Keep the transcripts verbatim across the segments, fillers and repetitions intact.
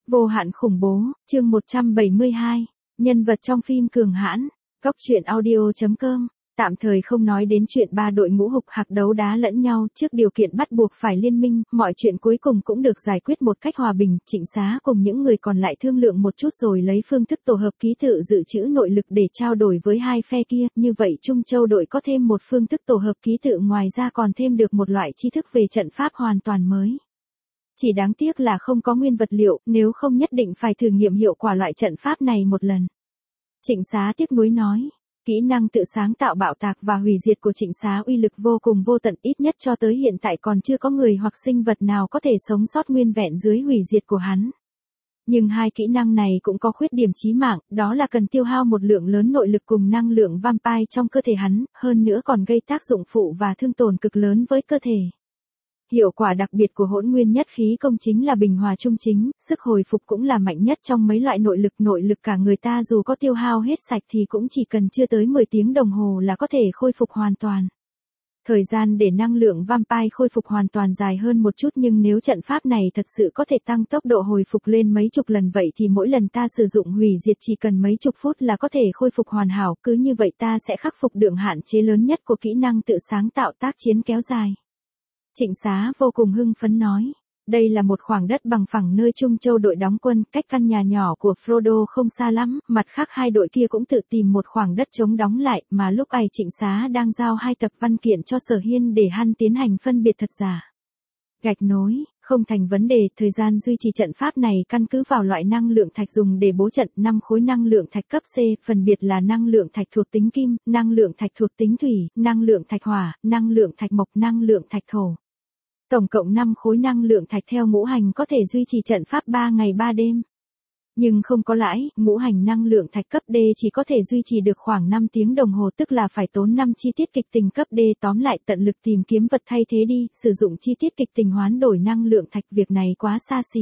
Vô hạn khủng bố, chương một trăm bảy mươi hai, nhân vật trong phim cường hãn, Cóc truyện audio chấm com. Tạm thời không nói đến chuyện ba đội ngũ hục hạc đấu đá lẫn nhau trước điều kiện bắt buộc phải liên minh, mọi chuyện cuối cùng cũng được giải quyết một cách hòa bình. Trịnh Xá cùng những người còn lại thương lượng một chút rồi lấy phương thức tổ hợp ký tự dự trữ nội lực để trao đổi với hai phe kia, như vậy Trung Châu đội có thêm một phương thức tổ hợp ký tự, ngoài ra còn thêm được một loại tri thức về trận pháp hoàn toàn mới. Chỉ đáng tiếc là không có nguyên vật liệu, nếu không nhất định phải thử nghiệm hiệu quả loại trận pháp này một lần. Trịnh Xá tiếc nuối nói, kỹ năng tự sáng tạo bạo tạc và hủy diệt của Trịnh Xá uy lực vô cùng vô tận, ít nhất cho tới hiện tại còn chưa có người hoặc sinh vật nào có thể sống sót nguyên vẹn dưới hủy diệt của hắn. Nhưng hai kỹ năng này cũng có khuyết điểm chí mạng, đó là cần tiêu hao một lượng lớn nội lực cùng năng lượng vampire trong cơ thể hắn, hơn nữa còn gây tác dụng phụ và thương tổn cực lớn với cơ thể. Hiệu quả đặc biệt của hỗn nguyên nhất khí công chính là bình hòa trung chính, sức hồi phục cũng là mạnh nhất trong mấy loại nội lực. Nội lực cả người ta dù có tiêu hao hết sạch thì cũng chỉ cần chưa tới mười tiếng đồng hồ là có thể khôi phục hoàn toàn. Thời gian để năng lượng vampire khôi phục hoàn toàn dài hơn một chút, nhưng nếu trận pháp này thật sự có thể tăng tốc độ hồi phục lên mấy chục lần vậy thì mỗi lần ta sử dụng hủy diệt chỉ cần mấy chục phút là có thể khôi phục hoàn hảo, cứ như vậy ta sẽ khắc phục được hạn chế lớn nhất của kỹ năng tự sáng tạo tác chiến kéo dài. Trịnh Xá vô cùng hưng phấn nói, đây là một khoảng đất bằng phẳng nơi Trung Châu đội đóng quân, cách căn nhà nhỏ của Frodo không xa lắm, mặt khác hai đội kia cũng tự tìm một khoảng đất trống đóng lại, mà lúc ấy Trịnh Xá đang giao hai tập văn kiện cho Sở Hiên để hắn tiến hành phân biệt thật giả. Gạch nối, không thành vấn đề, thời gian duy trì trận pháp này căn cứ vào loại năng lượng thạch dùng để bố trận, năm khối năng lượng thạch cấp C, phân biệt là năng lượng thạch thuộc tính kim, năng lượng thạch thuộc tính thủy, năng lượng thạch hỏa, năng lượng thạch mộc, năng lượng thạch thổ. Tổng cộng năm khối năng lượng thạch theo ngũ hành có thể duy trì trận pháp ba ngày ba đêm. Nhưng không có lãi, ngũ hành năng lượng thạch cấp D chỉ có thể duy trì được khoảng năm tiếng đồng hồ, tức là phải tốn năm chi tiết kịch tình cấp D. Tóm lại tận lực tìm kiếm vật thay thế đi, sử dụng chi tiết kịch tình hoán đổi năng lượng thạch, việc này quá xa xỉ.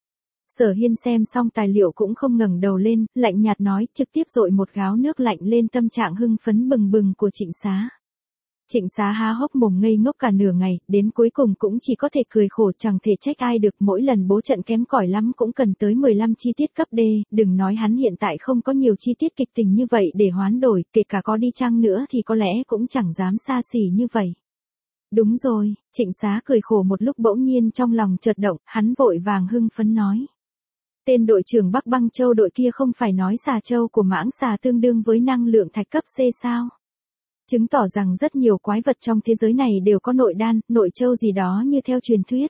Sở Hiên xem xong tài liệu cũng không ngẩng đầu lên, lạnh nhạt nói, trực tiếp dội một gáo nước lạnh lên tâm trạng hưng phấn bừng bừng của Trịnh Xá. Trịnh Xá há hốc mồm ngây ngốc cả nửa ngày, đến cuối cùng cũng chỉ có thể cười khổ, chẳng thể trách ai được, mỗi lần bố trận kém cỏi lắm cũng cần tới mười lăm chi tiết cấp D, đừng nói hắn hiện tại không có nhiều chi tiết kịch tình như vậy để hoán đổi, kể cả có đi chăng nữa thì có lẽ cũng chẳng dám xa xỉ như vậy. Đúng rồi, Trịnh Xá cười khổ một lúc bỗng nhiên trong lòng chợt động, hắn vội vàng hưng phấn nói. Tên đội trưởng Bắc Băng Châu đội kia không phải nói xà châu của mãng xà tương đương với năng lượng thạch cấp C sao? Chứng tỏ rằng rất nhiều quái vật trong thế giới này đều có nội đan, nội châu gì đó như theo truyền thuyết.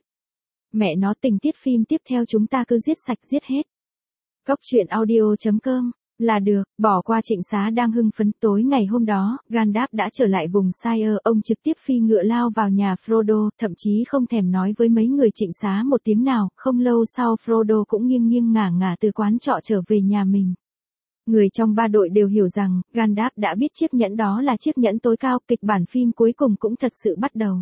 Mẹ nó, tình tiết phim tiếp theo chúng ta cứ giết sạch giết hết. Cóc truyện audio chấm com, là được, bỏ qua Trịnh Xá đang hưng phấn. Tối ngày hôm đó, Gandalf đã trở lại vùng Shire, ông trực tiếp phi ngựa lao vào nhà Frodo, thậm chí không thèm nói với mấy người Trịnh Xá một tiếng nào, không lâu sau Frodo cũng nghiêng nghiêng ngả ngả từ quán trọ trở về nhà mình. Người trong ba đội đều hiểu rằng, Gandalf đã biết chiếc nhẫn đó là chiếc nhẫn tối cao, kịch bản phim cuối cùng cũng thật sự bắt đầu.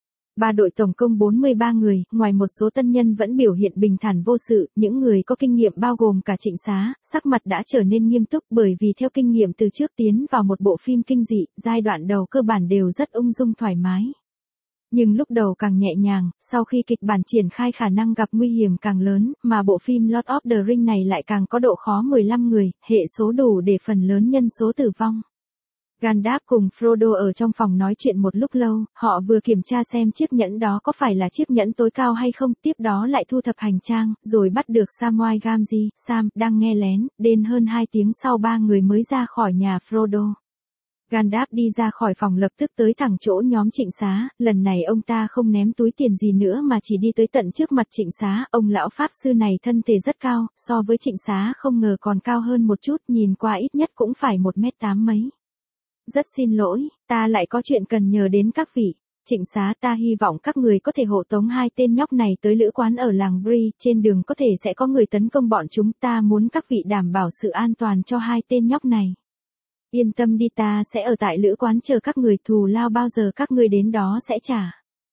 Ba đội tổng cộng bốn mươi ba người, ngoài một số tân nhân vẫn biểu hiện bình thản vô sự, những người có kinh nghiệm bao gồm cả Trịnh Xá, sắc mặt đã trở nên nghiêm túc bởi vì theo kinh nghiệm từ trước tiến vào một bộ phim kinh dị, giai đoạn đầu cơ bản đều rất ung dung thoải mái. Nhưng lúc đầu càng nhẹ nhàng, sau khi kịch bản triển khai khả năng gặp nguy hiểm càng lớn, mà bộ phim Lord of the Rings này lại càng có độ khó mười lăm người, hệ số đủ để phần lớn nhân số tử vong. Gandalf cùng Frodo ở trong phòng nói chuyện một lúc lâu, họ vừa kiểm tra xem chiếc nhẫn đó có phải là chiếc nhẫn tối cao hay không, tiếp đó lại thu thập hành trang, rồi bắt được Samwise Gamgee. Sam, đang nghe lén, đến hơn hai tiếng sau ba người mới ra khỏi nhà Frodo. Gandalf đi ra khỏi phòng lập tức tới thẳng chỗ nhóm Trịnh Xá, lần này ông ta không ném túi tiền gì nữa mà chỉ đi tới tận trước mặt Trịnh Xá. Ông lão pháp sư này thân thể rất cao, so với Trịnh Xá không ngờ còn cao hơn một chút, nhìn qua ít nhất cũng phải một mét tám mấy. Rất xin lỗi, ta lại có chuyện cần nhờ đến các vị. Trịnh Xá, ta hy vọng các người có thể hộ tống hai tên nhóc này tới lữ quán ở làng Bree, trên đường có thể sẽ có người tấn công bọn chúng, ta muốn các vị đảm bảo sự an toàn cho hai tên nhóc này. Yên tâm đi, ta sẽ ở tại lữ quán chờ các người, thù lao bao giờ các ngươi đến đó sẽ trả.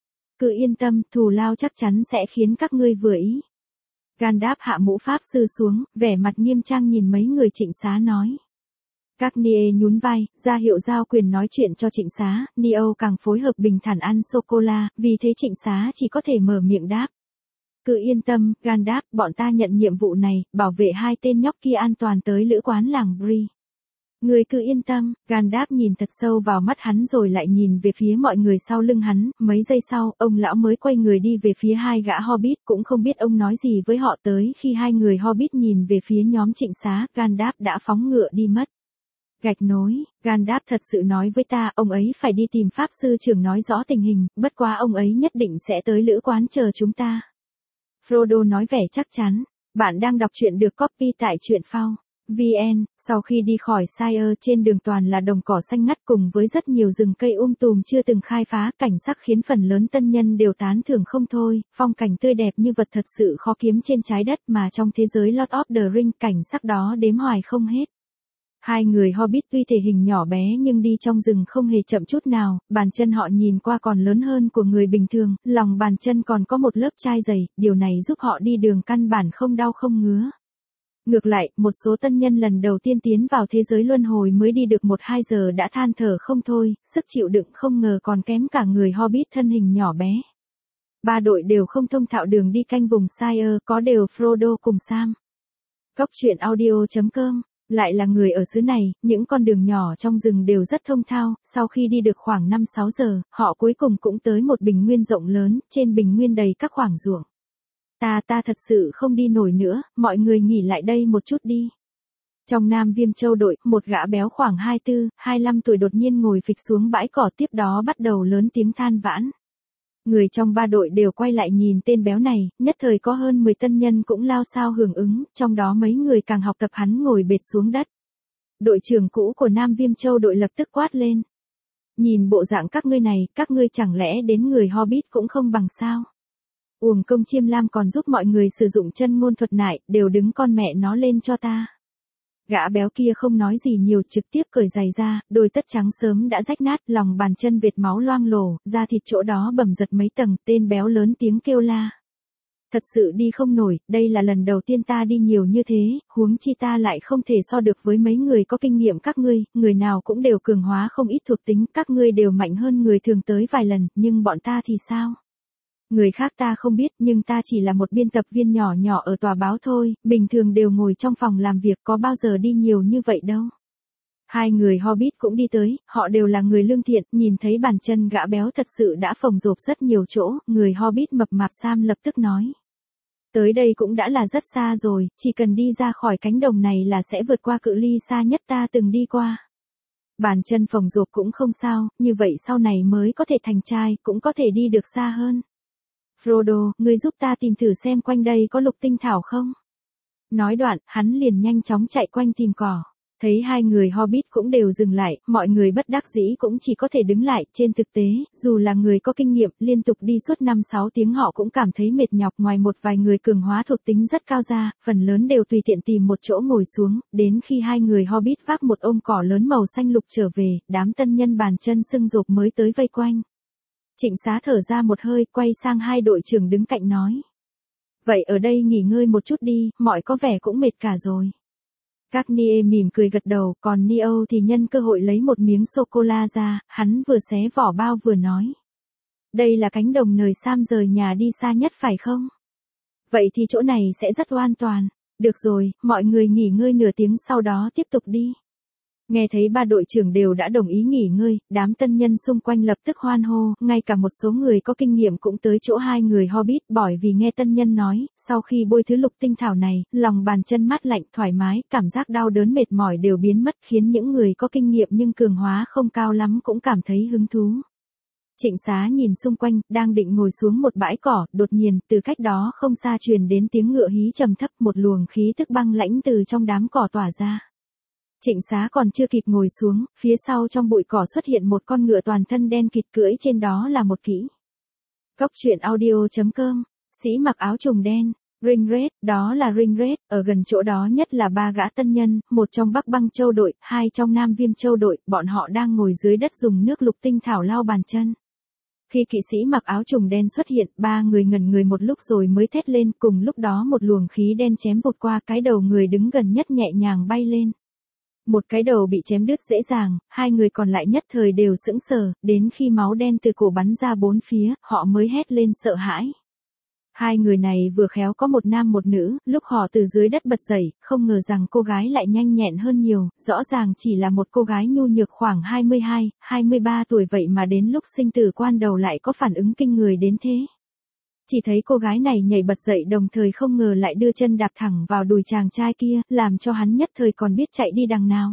Cứ yên tâm, thù lao chắc chắn sẽ khiến các ngươi vừa ý. Gandalf hạ mũ pháp sư xuống, vẻ mặt nghiêm trang nhìn mấy người Trịnh Xá nói. Các Nie nhún vai, ra hiệu giao quyền nói chuyện cho Trịnh Xá, Neo càng phối hợp bình thản ăn sô-cô-la, vì thế Trịnh Xá chỉ có thể mở miệng đáp. Cứ yên tâm, Gandalf, bọn ta nhận nhiệm vụ này, bảo vệ hai tên nhóc kia an toàn tới lữ quán làng Bree. Người cứ yên tâm, Gandalf nhìn thật sâu vào mắt hắn rồi lại nhìn về phía mọi người sau lưng hắn, mấy giây sau, ông lão mới quay người đi về phía hai gã Hobbit, cũng không biết ông nói gì với họ tới khi hai người Hobbit nhìn về phía nhóm Trịnh Xá, Gandalf đã phóng ngựa đi mất. Gạch nối, Gandalf thật sự nói với ta, ông ấy phải đi tìm Pháp Sư trưởng nói rõ tình hình, bất quá ông ấy nhất định sẽ tới lữ quán chờ chúng ta. Frodo nói vẻ chắc chắn, bạn đang đọc truyện được copy tại truyện phao. vê en, sau khi đi khỏi Shire trên đường toàn là đồng cỏ xanh ngắt cùng với rất nhiều rừng cây um tùm chưa từng khai phá, cảnh sắc khiến phần lớn tân nhân đều tán thưởng không thôi, phong cảnh tươi đẹp như vật thật sự khó kiếm trên trái đất mà trong thế giới Lord of the Rings cảnh sắc đó đếm hoài không hết. Hai người Hobbit tuy thể hình nhỏ bé nhưng đi trong rừng không hề chậm chút nào, bàn chân họ nhìn qua còn lớn hơn của người bình thường, lòng bàn chân còn có một lớp chai dày, điều này giúp họ đi đường căn bản không đau không ngứa. Ngược lại, một số tân nhân lần đầu tiên tiến vào thế giới luân hồi mới đi được một hai giờ đã than thở không thôi, sức chịu đựng không ngờ còn kém cả người Hobbit thân hình nhỏ bé. Ba đội đều không thông thạo đường đi canh vùng Shire, có đều Frodo cùng Sam. Cốc truyện audio chấm com lại là người ở xứ này, những con đường nhỏ trong rừng đều rất thông thạo, sau khi đi được khoảng năm sáu giờ, họ cuối cùng cũng tới một bình nguyên rộng lớn, trên bình nguyên đầy các khoảng ruộng. Ta ta thật sự không đi nổi nữa, mọi người nghỉ lại đây một chút đi. Trong Nam Viêm Châu đội, một gã béo khoảng hai mươi tư, hai mươi lăm tuổi đột nhiên ngồi phịch xuống bãi cỏ tiếp đó bắt đầu lớn tiếng than vãn. Người trong ba đội đều quay lại nhìn tên béo này, nhất thời có hơn mười tân nhân cũng lao sao hưởng ứng, trong đó mấy người càng học tập hắn ngồi bệt xuống đất. Đội trưởng cũ của Nam Viêm Châu đội lập tức quát lên. Nhìn bộ dạng các ngươi này, các ngươi chẳng lẽ đến người Hobbit cũng không bằng sao? Uổng công Chiêm Lam còn giúp mọi người sử dụng chân ngôn thuật nại, đều đứng con mẹ nó lên cho ta. Gã béo kia không nói gì nhiều, trực tiếp cởi giày ra, đôi tất trắng sớm đã rách nát, lòng bàn chân vệt máu loang lổ, da thịt chỗ đó bầm giật mấy tầng, tên béo lớn tiếng kêu la. Thật sự đi không nổi, đây là lần đầu tiên ta đi nhiều như thế, huống chi ta lại không thể so được với mấy người có kinh nghiệm các ngươi, người nào cũng đều cường hóa không ít thuộc tính, các ngươi đều mạnh hơn người thường tới vài lần, nhưng bọn ta thì sao? Người khác ta không biết nhưng ta chỉ là một biên tập viên nhỏ nhỏ ở tòa báo thôi, bình thường đều ngồi trong phòng làm việc có bao giờ đi nhiều như vậy đâu. Hai người Hobbit cũng đi tới, họ đều là người lương thiện, nhìn thấy bàn chân gã béo thật sự đã phồng rộp rất nhiều chỗ, người Hobbit mập mạp Sam lập tức nói. Tới đây cũng đã là rất xa rồi, chỉ cần đi ra khỏi cánh đồng này là sẽ vượt qua cự ly xa nhất ta từng đi qua. Bàn chân phồng rộp cũng không sao, như vậy sau này mới có thể thành trai, cũng có thể đi được xa hơn. Frodo, ngươi giúp ta tìm thử xem quanh đây có lục tinh thảo không? Nói đoạn, hắn liền nhanh chóng chạy quanh tìm cỏ. Thấy hai người Hobbit cũng đều dừng lại, mọi người bất đắc dĩ cũng chỉ có thể đứng lại. Trên thực tế, dù là người có kinh nghiệm, liên tục đi suốt năm sáu tiếng họ cũng cảm thấy mệt nhọc. Ngoài một vài người cường hóa thuộc tính rất cao ra, phần lớn đều tùy tiện tìm một chỗ ngồi xuống. Đến khi hai người Hobbit vác một ôm cỏ lớn màu xanh lục trở về, đám tân nhân bàn chân sưng rộp mới tới vây quanh. Trịnh Xá thở ra một hơi, quay sang hai đội trưởng đứng cạnh nói. Vậy ở đây nghỉ ngơi một chút đi, mọi có vẻ cũng mệt cả rồi. Garnier mỉm cười gật đầu, còn Neo thì nhân cơ hội lấy một miếng sô-cô-la ra, hắn vừa xé vỏ bao vừa nói. Đây là cánh đồng nơi Sam rời nhà đi xa nhất phải không? Vậy thì chỗ này sẽ rất an toàn. Được rồi, mọi người nghỉ ngơi nửa tiếng sau đó tiếp tục đi. Nghe thấy ba đội trưởng đều đã đồng ý nghỉ ngơi, đám tân nhân xung quanh lập tức hoan hô, ngay cả một số người có kinh nghiệm cũng tới chỗ hai người Hobbit, bởi vì nghe tân nhân nói, sau khi bôi thứ lục tinh thảo này, lòng bàn chân mát lạnh, thoải mái, cảm giác đau đớn mệt mỏi đều biến mất, khiến những người có kinh nghiệm nhưng cường hóa không cao lắm cũng cảm thấy hứng thú. Trịnh Xá nhìn xung quanh, đang định ngồi xuống một bãi cỏ, đột nhiên, từ cách đó không xa truyền đến tiếng ngựa hí trầm thấp, một luồng khí tức băng lãnh từ trong đám cỏ tỏa ra. Trịnh Xá còn chưa kịp ngồi xuống, phía sau trong bụi cỏ xuất hiện một con ngựa toàn thân đen kịt, cưỡi trên đó là một kỹ. Cốc truyện audio chấm com, sĩ mặc áo trùng đen, Ringred, đó là Ringred, ở gần chỗ đó nhất là ba gã tân nhân, một trong Bắc Băng Châu đội, hai trong Nam Viêm Châu đội, bọn họ đang ngồi dưới đất dùng nước lục tinh thảo lau bàn chân. Khi kỵ sĩ mặc áo trùng đen xuất hiện, ba người ngẩn người một lúc rồi mới thét lên, cùng lúc đó một luồng khí đen chém vụt qua cái đầu người đứng gần nhất nhẹ nhàng bay lên. Một cái đầu bị chém đứt dễ dàng, hai người còn lại nhất thời đều sững sờ, đến khi máu đen từ cổ bắn ra bốn phía, họ mới hét lên sợ hãi. Hai người này vừa khéo có một nam một nữ, lúc họ từ dưới đất bật dậy, không ngờ rằng cô gái lại nhanh nhẹn hơn nhiều, rõ ràng chỉ là một cô gái nhu nhược khoảng hai mươi hai, hai mươi ba tuổi vậy mà đến lúc sinh tử quan đầu lại có phản ứng kinh người đến thế. Chỉ thấy cô gái này nhảy bật dậy đồng thời không ngờ lại đưa chân đạp thẳng vào đùi chàng trai kia, làm cho hắn nhất thời còn biết chạy đi đằng nào.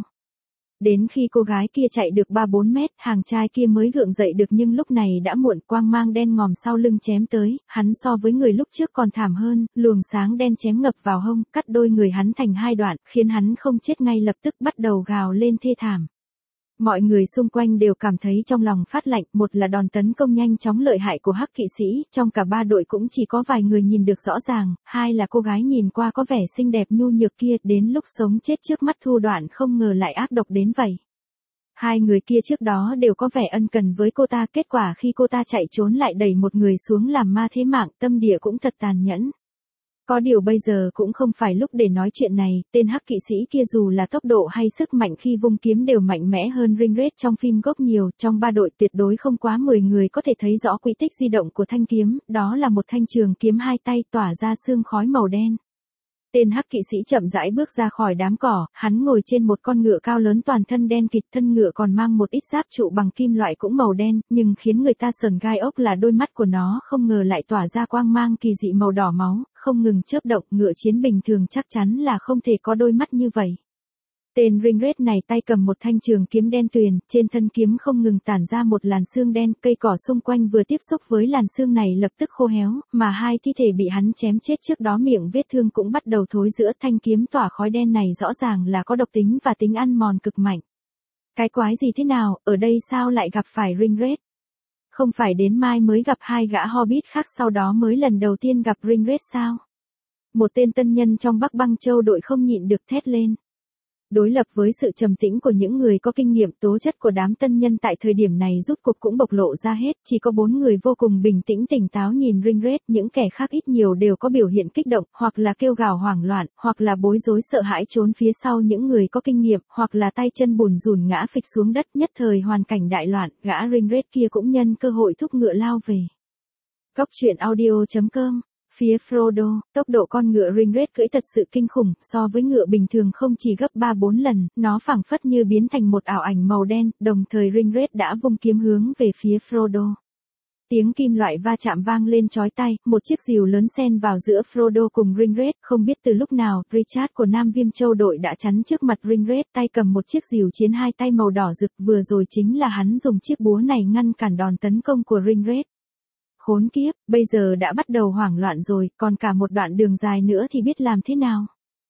Đến khi cô gái kia chạy được ba bốn mét, hàng trai kia mới gượng dậy được nhưng lúc này đã muộn, quang mang đen ngòm sau lưng chém tới, hắn so với người lúc trước còn thảm hơn, luồng sáng đen chém ngập vào hông, cắt đôi người hắn thành hai đoạn, khiến hắn không chết ngay lập tức bắt đầu gào lên thê thảm. Mọi người xung quanh đều cảm thấy trong lòng phát lạnh, một là đòn tấn công nhanh chóng lợi hại của Hắc kỵ sĩ, trong cả ba đội cũng chỉ có vài người nhìn được rõ ràng, hai là cô gái nhìn qua có vẻ xinh đẹp nhu nhược kia, đến lúc sống chết trước mắt Thu Đoạn không ngờ lại ác độc đến vậy. Hai người kia trước đó đều có vẻ ân cần với cô ta, kết quả khi cô ta chạy trốn lại đẩy một người xuống làm ma thế mạng, tâm địa cũng thật tàn nhẫn. Có điều bây giờ cũng không phải lúc để nói chuyện này, tên Hắc kỵ sĩ kia dù là tốc độ hay sức mạnh khi vung kiếm đều mạnh mẽ hơn Ringred trong phim gốc nhiều, trong ba đội tuyệt đối không quá mười người có thể thấy rõ quy tích di động của thanh kiếm, đó là một thanh trường kiếm hai tay tỏa ra sương khói màu đen. Tên Hắc kỵ sĩ chậm rãi bước ra khỏi đám cỏ, hắn ngồi trên một con ngựa cao lớn toàn thân đen kịt, thân ngựa còn mang một ít giáp trụ bằng kim loại cũng màu đen, nhưng khiến người ta sờn gai ốc là đôi mắt của nó không ngờ lại tỏa ra quang mang kỳ dị màu đỏ máu, không ngừng chớp động, ngựa chiến bình thường chắc chắn là không thể có đôi mắt như vậy. Tên Ringred này tay cầm một thanh trường kiếm đen tuyền, trên thân kiếm không ngừng tản ra một làn sương đen, cây cỏ xung quanh vừa tiếp xúc với làn sương này lập tức khô héo, mà hai thi thể bị hắn chém chết trước đó miệng vết thương cũng bắt đầu thối rữa, thanh kiếm tỏa khói đen này rõ ràng là có độc tính và tính ăn mòn cực mạnh. Cái quái gì thế nào, ở đây sao lại gặp phải Ringred? Không phải đến mai mới gặp hai gã Hobbit khác sau đó mới lần đầu tiên gặp Ringred sao? Một tên tân nhân trong Bắc Băng Châu đội không nhịn được thét lên. Đối lập với sự trầm tĩnh của những người có kinh nghiệm, tố chất của đám tân nhân tại thời điểm này rút cuộc cũng bộc lộ ra hết, chỉ có bốn người vô cùng bình tĩnh tỉnh táo nhìn Ringred, những kẻ khác ít nhiều đều có biểu hiện kích động, hoặc là kêu gào hoảng loạn, hoặc là bối rối sợ hãi trốn phía sau những người có kinh nghiệm, hoặc là tay chân bùn rùn ngã phịch xuống đất, nhất thời hoàn cảnh đại loạn, gã Ringred kia cũng nhân cơ hội thúc ngựa lao về. Góc truyện audio chấm com. Phía Frodo, tốc độ con ngựa Ringred cưỡi thật sự kinh khủng, so với ngựa bình thường không chỉ gấp ba bốn lần, nó phảng phất như biến thành một ảo ảnh màu đen, đồng thời Ringred đã vung kiếm hướng về phía Frodo. Tiếng kim loại va chạm vang lên chói tai, một chiếc rìu lớn xen vào giữa Frodo cùng Ringred, không biết từ lúc nào, Richard của Nam Viêm Châu đội đã chắn trước mặt Ringred, tay cầm một chiếc rìu chiến hai tay màu đỏ rực, vừa rồi chính là hắn dùng chiếc búa này ngăn cản đòn tấn công của Ringred. Khốn kiếp, bây giờ đã bắt đầu hoảng loạn rồi, còn cả một đoạn đường dài nữa thì biết làm thế nào.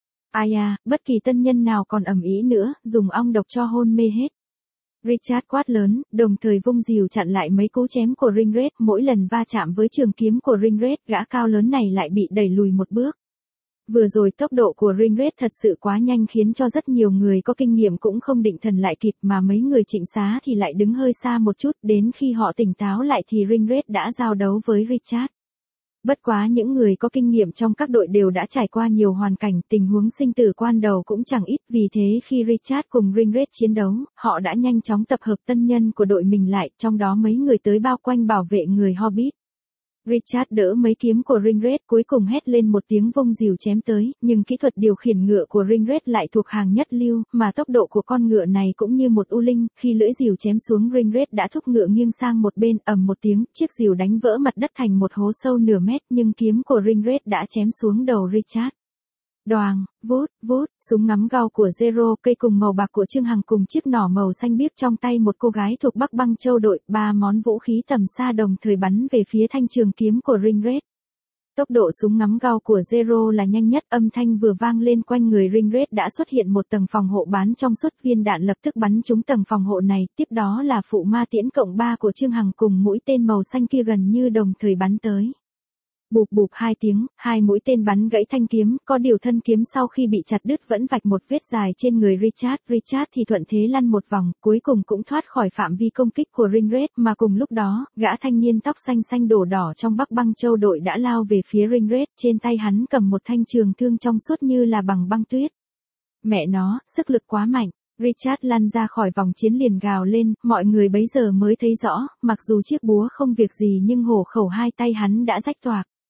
Ai à, bất kỳ tân nhân nào còn ầm ĩ nữa, dùng ong độc cho hôn mê hết. Richard quát lớn, đồng thời vung rìu chặn lại mấy cú chém của Ringred, mỗi lần va chạm với trường kiếm của Ringred, gã cao lớn này lại bị đẩy lùi một bước. Vừa rồi tốc độ của Ringred thật sự quá nhanh khiến cho rất nhiều người có kinh nghiệm cũng không định thần lại kịp, mà mấy người trịnh xá thì lại đứng hơi xa một chút, đến khi họ tỉnh táo lại thì Ringred đã giao đấu với Richard. Bất quá những người có kinh nghiệm trong các đội đều đã trải qua nhiều hoàn cảnh, tình huống sinh tử quan đầu cũng chẳng ít, vì thế khi Richard cùng Ringred chiến đấu, họ đã nhanh chóng tập hợp tân nhân của đội mình lại, trong đó mấy người tới bao quanh bảo vệ người Hobbit. Richard đỡ mấy kiếm của Ringred, cuối cùng hét lên một tiếng vung rìu chém tới, nhưng kỹ thuật điều khiển ngựa của Ringred lại thuộc hàng nhất lưu, mà tốc độ của con ngựa này cũng như một u linh, khi lưỡi rìu chém xuống Ringred đã thúc ngựa nghiêng sang một bên, ầm một tiếng, chiếc rìu đánh vỡ mặt đất thành một hố sâu nửa mét, nhưng kiếm của Ringred đã chém xuống đầu Richard. Đoàng, vút, vút, súng ngắm gao của Zero, cây cùng màu bạc của Trương Hằng cùng chiếc nỏ màu xanh biếc trong tay một cô gái thuộc Bắc Băng Châu đội, ba món vũ khí tầm xa đồng thời bắn về phía thanh trường kiếm của Ringred. Tốc độ súng ngắm gao của Zero là nhanh nhất, âm thanh vừa vang lên quanh người Ringred đã xuất hiện một tầng phòng hộ bán trong suốt, viên đạn lập tức bắn trúng tầng phòng hộ này, tiếp đó là phụ ma tiễn cộng ba của Trương Hằng cùng mũi tên màu xanh kia gần như đồng thời bắn tới. Bụp bụp hai tiếng, hai mũi tên bắn gãy thanh kiếm, có điều thân kiếm sau khi bị chặt đứt vẫn vạch một vết dài trên người Richard, Richard thì thuận thế lăn một vòng, cuối cùng cũng thoát khỏi phạm vi công kích của Ringred, mà cùng lúc đó, gã thanh niên tóc xanh xanh đổ đỏ trong Bắc Băng Châu đội đã lao về phía Ringred, trên tay hắn cầm một thanh trường thương trong suốt như là bằng băng tuyết. Mẹ nó, sức lực quá mạnh. Richard lăn ra khỏi vòng chiến liền gào lên, mọi người bấy giờ mới thấy rõ, mặc dù chiếc búa không việc gì nhưng hổ khẩu hai tay hắn đã rách toạc.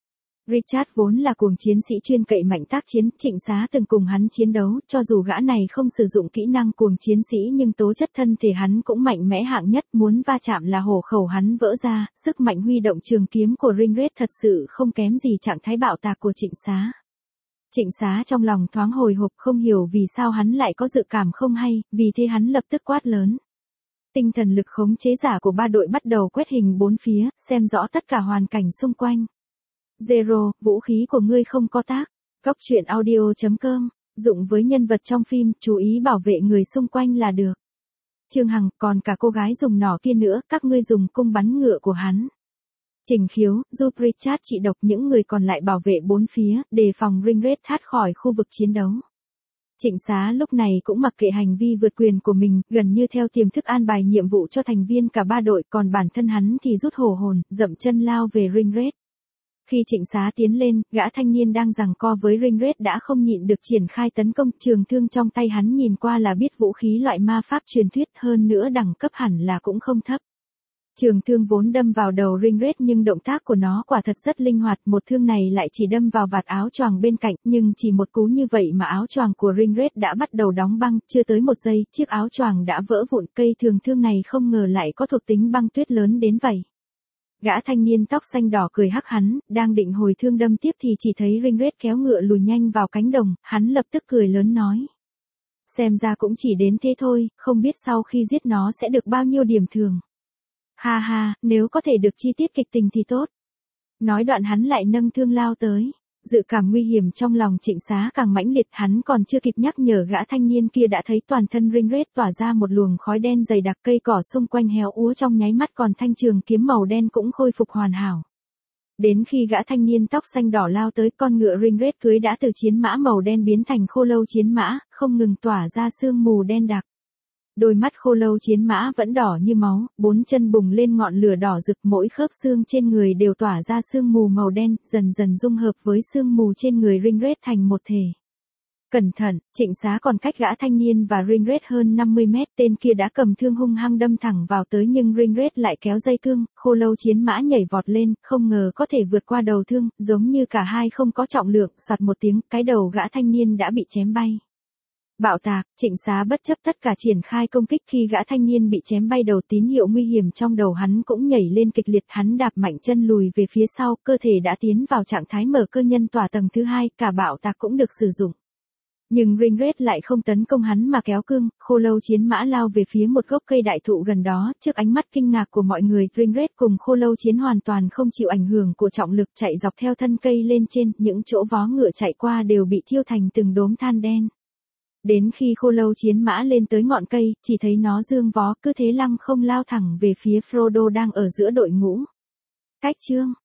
Richard vốn là cuồng chiến sĩ chuyên cậy mạnh tác chiến, Trịnh Xá từng cùng hắn chiến đấu, cho dù gã này không sử dụng kỹ năng cuồng chiến sĩ nhưng tố chất thân thể hắn cũng mạnh mẽ hạng nhất, muốn va chạm là hổ khẩu hắn vỡ ra, sức mạnh huy động trường kiếm của Ringred thật sự không kém gì trạng thái bạo tạc của Trịnh Xá. Trịnh Xá trong lòng thoáng hồi hộp không hiểu vì sao hắn lại có dự cảm không hay, vì thế hắn lập tức quát lớn. Tinh thần lực khống chế giả của ba đội bắt đầu quét hình bốn phía, xem rõ tất cả hoàn cảnh xung quanh. Zero, vũ khí của ngươi không có tác. Góc truyện audio chấm com, dụng với nhân vật trong phim, chú ý bảo vệ người xung quanh là được. Trương Hằng, còn cả cô gái dùng nỏ kia nữa, các ngươi dùng cung bắn ngựa của hắn. Trình Khiếu, giúp Richard trị độc, những người còn lại bảo vệ bốn phía, đề phòng Ringred thoát khỏi khu vực chiến đấu. Trịnh Xá lúc này cũng mặc kệ hành vi vượt quyền của mình, gần như theo tiềm thức an bài nhiệm vụ cho thành viên cả ba đội, còn bản thân hắn thì rút hổ hồn, dậm chân lao về Ringred. Khi Trịnh Xá tiến lên, gã thanh niên đang giằng co với Ringred đã không nhịn được triển khai tấn công, trường thương trong tay hắn nhìn qua là biết vũ khí loại ma pháp truyền thuyết, hơn nữa đẳng cấp hẳn là cũng không thấp. Trường thương vốn đâm vào đầu Ringred nhưng động tác của nó quả thật rất linh hoạt, một thương này lại chỉ đâm vào vạt áo choàng bên cạnh, nhưng chỉ một cú như vậy mà áo choàng của Ringred đã bắt đầu đóng băng, chưa tới một giây, chiếc áo choàng đã vỡ vụn, cây trường thương này không ngờ lại có thuộc tính băng tuyết lớn đến vậy. Gã thanh niên tóc xanh đỏ cười hắc hắn, đang định hồi thương đâm tiếp thì chỉ thấy Ringred kéo ngựa lùi nhanh vào cánh đồng, hắn lập tức cười lớn nói. Xem ra cũng chỉ đến thế thôi, không biết sau khi giết nó sẽ được bao nhiêu điểm thường. Ha ha, nếu có thể được chi tiết kịch tình thì tốt. Nói đoạn hắn lại nâng thương lao tới. Dự cảm nguy hiểm trong lòng Trịnh Xá càng mãnh liệt, hắn còn chưa kịp nhắc nhở gã thanh niên kia đã thấy toàn thân Ringred tỏa ra một luồng khói đen dày đặc, cây cỏ xung quanh héo úa trong nháy mắt, còn thanh trường kiếm màu đen cũng khôi phục hoàn hảo. Đến khi gã thanh niên tóc xanh đỏ lao tới, con ngựa Ringred cưới đã từ chiến mã màu đen biến thành khô lâu chiến mã, không ngừng tỏa ra sương mù đen đặc. Đôi mắt khô lâu chiến mã vẫn đỏ như máu, bốn chân bùng lên ngọn lửa đỏ rực, mỗi khớp xương trên người đều tỏa ra sương mù màu đen, dần dần dung hợp với sương mù trên người Ringred thành một thể. Cẩn thận, Trịnh Xá còn cách gã thanh niên và Ringred hơn năm mươi mét, tên kia đã cầm thương hung hăng đâm thẳng vào tới nhưng Ringred lại kéo dây cương, khô lâu chiến mã nhảy vọt lên, không ngờ có thể vượt qua đầu thương, giống như cả hai không có trọng lượng, soạt một tiếng, cái đầu gã thanh niên đã bị chém bay. Bạo tạc, Trịnh Xá bất chấp tất cả triển khai công kích, khi gã thanh niên bị chém bay đầu, tín hiệu nguy hiểm trong đầu hắn cũng nhảy lên kịch liệt, hắn đạp mạnh chân lùi về phía sau, cơ thể đã tiến vào trạng thái mở cơ nhân tỏa tầng thứ hai, cả bạo tạc cũng được sử dụng. Nhưng Ringred lại không tấn công hắn mà kéo cương, khô lâu chiến mã lao về phía một gốc cây đại thụ gần đó, trước ánh mắt kinh ngạc của mọi người, Ringred cùng khô lâu chiến hoàn toàn không chịu ảnh hưởng của trọng lực, chạy dọc theo thân cây lên trên, những chỗ vó ngựa chạy qua đều bị thiêu thành từng đốm than đen. Đến khi khô lâu chiến mã lên tới ngọn cây, chỉ thấy nó dương vó, cứ thế lăng không lao thẳng về phía Frodo đang ở giữa đội ngũ. Cách chương